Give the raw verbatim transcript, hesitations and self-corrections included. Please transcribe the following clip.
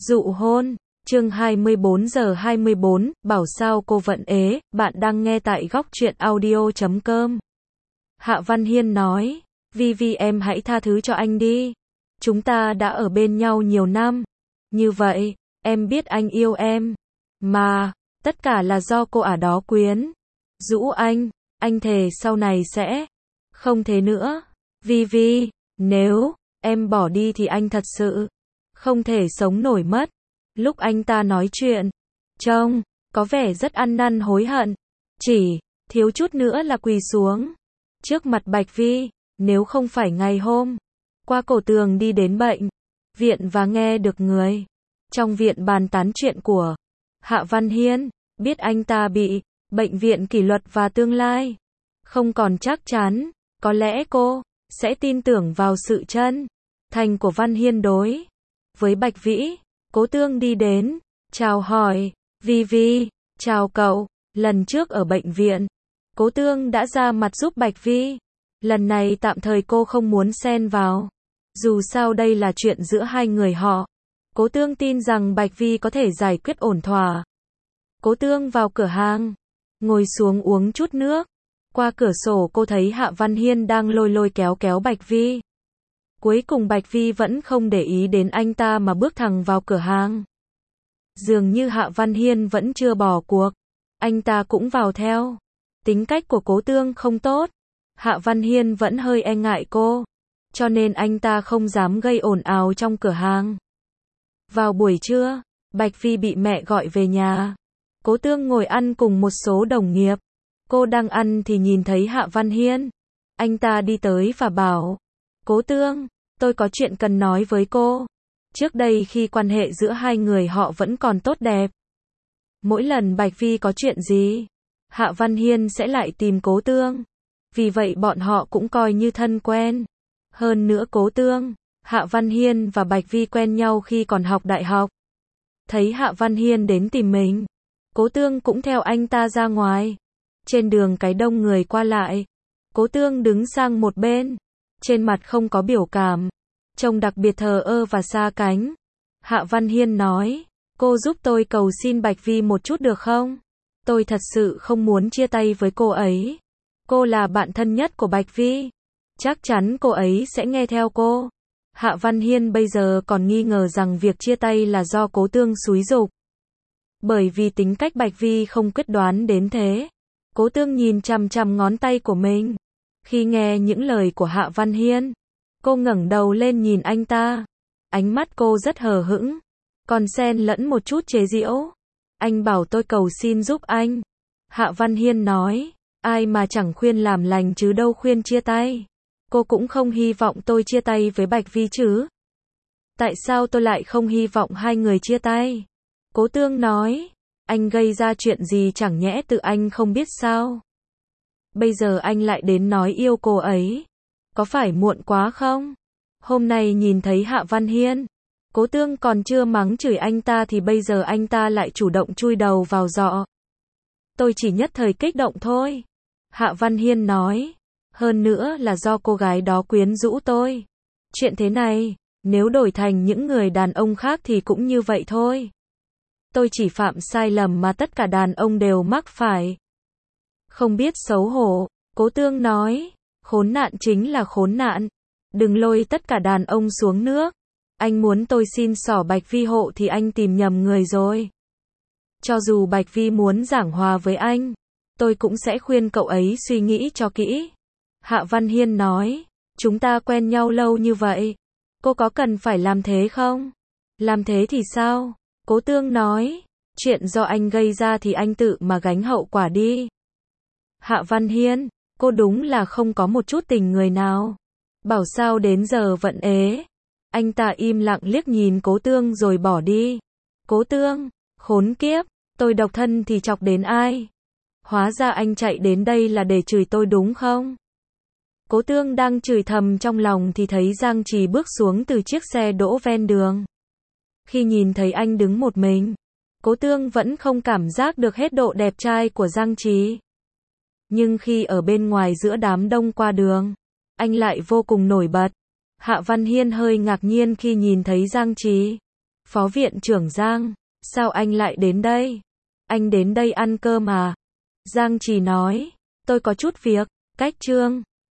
Dụ hôn, chương hai mươi bốn giờ hai mươi bốn, bảo sao cô vẫn ế, bạn đang nghe tại góc truyện audio chấm com. Hạ Văn Hiên nói, Vi Vi em hãy tha thứ cho anh đi. Chúng ta đã ở bên nhau nhiều năm. Như vậy, em biết anh yêu em. Mà, tất cả là do cô ả đó quyến rũ anh, anh thề sau này sẽ không thế nữa. Vi Vi, nếu em bỏ đi thì anh thật sự không thể sống nổi mất. Lúc anh ta nói chuyện, trông có vẻ rất ăn năn hối hận, chỉ thiếu chút nữa là quỳ xuống trước mặt Bạch Vi. Nếu không phải ngày hôm qua cổ tường đi đến bệnh viện và nghe được người trong viện bàn tán chuyện của Hạ Văn Hiên, biết anh ta bị bệnh viện kỷ luật và tương lai không còn chắc chắn, có lẽ cô sẽ tin tưởng vào sự chân thành của Văn Hiên đối với Bạch Vĩ. Cố Tương đi đến, chào hỏi, Vi Vi, chào cậu. Lần trước ở bệnh viện, Cố Tương đã ra mặt giúp Bạch Vi. Lần này tạm thời cô không muốn xen vào. Dù sao đây là chuyện giữa hai người họ. Cố Tương tin rằng Bạch Vi có thể giải quyết ổn thỏa. Cố Tương vào cửa hàng, ngồi xuống uống chút nước. Qua cửa sổ cô thấy Hạ Văn Hiên đang lôi lôi kéo kéo Bạch Vi. Cuối cùng Bạch Vi vẫn không để ý đến anh ta mà bước thẳng vào cửa hàng. Dường như Hạ Văn Hiên vẫn chưa bỏ cuộc. Anh ta cũng vào theo. Tính cách của Cố Tương không tốt. Hạ Văn Hiên vẫn hơi e ngại cô. Cho nên anh ta không dám gây ồn ào trong cửa hàng. Vào buổi trưa, Bạch Vi bị mẹ gọi về nhà. Cố Tương ngồi ăn cùng một số đồng nghiệp. Cô đang ăn thì nhìn thấy Hạ Văn Hiên. Anh ta đi tới và bảo, Cố Tương, tôi có chuyện cần nói với cô. Trước đây khi quan hệ giữa hai người họ vẫn còn tốt đẹp. Mỗi lần Bạch Vi có chuyện gì, Hạ Văn Hiên sẽ lại tìm Cố Tương. Vì vậy bọn họ cũng coi như thân quen. Hơn nữa Cố Tương, Hạ Văn Hiên và Bạch Vi quen nhau khi còn học đại học. Thấy Hạ Văn Hiên đến tìm mình, Cố Tương cũng theo anh ta ra ngoài. Trên đường cái đông người qua lại, Cố Tương đứng sang một bên. Trên mặt không có biểu cảm, trông đặc biệt thờ ơ và xa cánh. Hạ Văn Hiên nói, cô giúp tôi cầu xin Bạch Vi một chút được không? Tôi thật sự không muốn chia tay với cô ấy. Cô là bạn thân nhất của Bạch Vi. Chắc chắn cô ấy sẽ nghe theo cô. Hạ Văn Hiên bây giờ còn nghi ngờ rằng việc chia tay là do Cố Tương xúi giục. Bởi vì tính cách Bạch Vi không quyết đoán đến thế. Cố Tương nhìn chằm chằm ngón tay của mình. Khi nghe những lời của Hạ Văn Hiên, cô ngẩng đầu lên nhìn anh ta. Ánh mắt cô rất hờ hững, còn xen lẫn một chút chế giễu. Anh bảo tôi cầu xin giúp anh. Hạ Văn Hiên nói, ai mà chẳng khuyên làm lành chứ đâu khuyên chia tay. Cô cũng không hy vọng tôi chia tay với Bạch Vi chứ. Tại sao tôi lại không hy vọng hai người chia tay? Cố Tương nói, anh gây ra chuyện gì chẳng nhẽ tự anh không biết sao? Bây giờ anh lại đến nói yêu cô ấy. Có phải muộn quá không? Hôm nay nhìn thấy Hạ Văn Hiên, Cố Tương còn chưa mắng chửi anh ta thì bây giờ anh ta lại chủ động chui đầu vào giọ. Tôi chỉ nhất thời kích động thôi. Hạ Văn Hiên nói, hơn nữa là do cô gái đó quyến rũ tôi. Chuyện thế này, nếu đổi thành những người đàn ông khác thì cũng như vậy thôi. Tôi chỉ phạm sai lầm mà tất cả đàn ông đều mắc phải. Không biết xấu hổ, Cố Tương nói, khốn nạn chính là khốn nạn. Đừng lôi tất cả đàn ông xuống nước. Anh muốn tôi xin xỏ Bạch Vi hộ thì anh tìm nhầm người rồi. Cho dù Bạch Vi muốn giảng hòa với anh, tôi cũng sẽ khuyên cậu ấy suy nghĩ cho kỹ. Hạ Văn Hiên nói, chúng ta quen nhau lâu như vậy, cô có cần phải làm thế không? Làm thế thì sao? Cố Tương nói, chuyện do anh gây ra thì anh tự mà gánh hậu quả đi. Hạ Văn Hiên, cô đúng là không có một chút tình người nào. Bảo sao đến giờ vẫn ế. Anh ta im lặng liếc nhìn Cố Tương rồi bỏ đi. Cố Tương, khốn kiếp, tôi độc thân thì chọc đến ai? Hóa ra anh chạy đến đây là để chửi tôi đúng không? Cố Tương đang chửi thầm trong lòng thì thấy Giang Trì bước xuống từ chiếc xe đỗ ven đường. Khi nhìn thấy anh đứng một mình, Cố Tương vẫn không cảm giác được hết độ đẹp trai của Giang Trì. Nhưng khi ở bên ngoài giữa đám đông qua đường, anh lại vô cùng nổi bật. Hạ Văn Hiên hơi ngạc nhiên khi nhìn thấy Giang Trì. Phó viện trưởng Giang, sao anh lại đến đây? Anh đến đây ăn cơm à? Giang Trì nói, tôi có chút việc, cách Trương.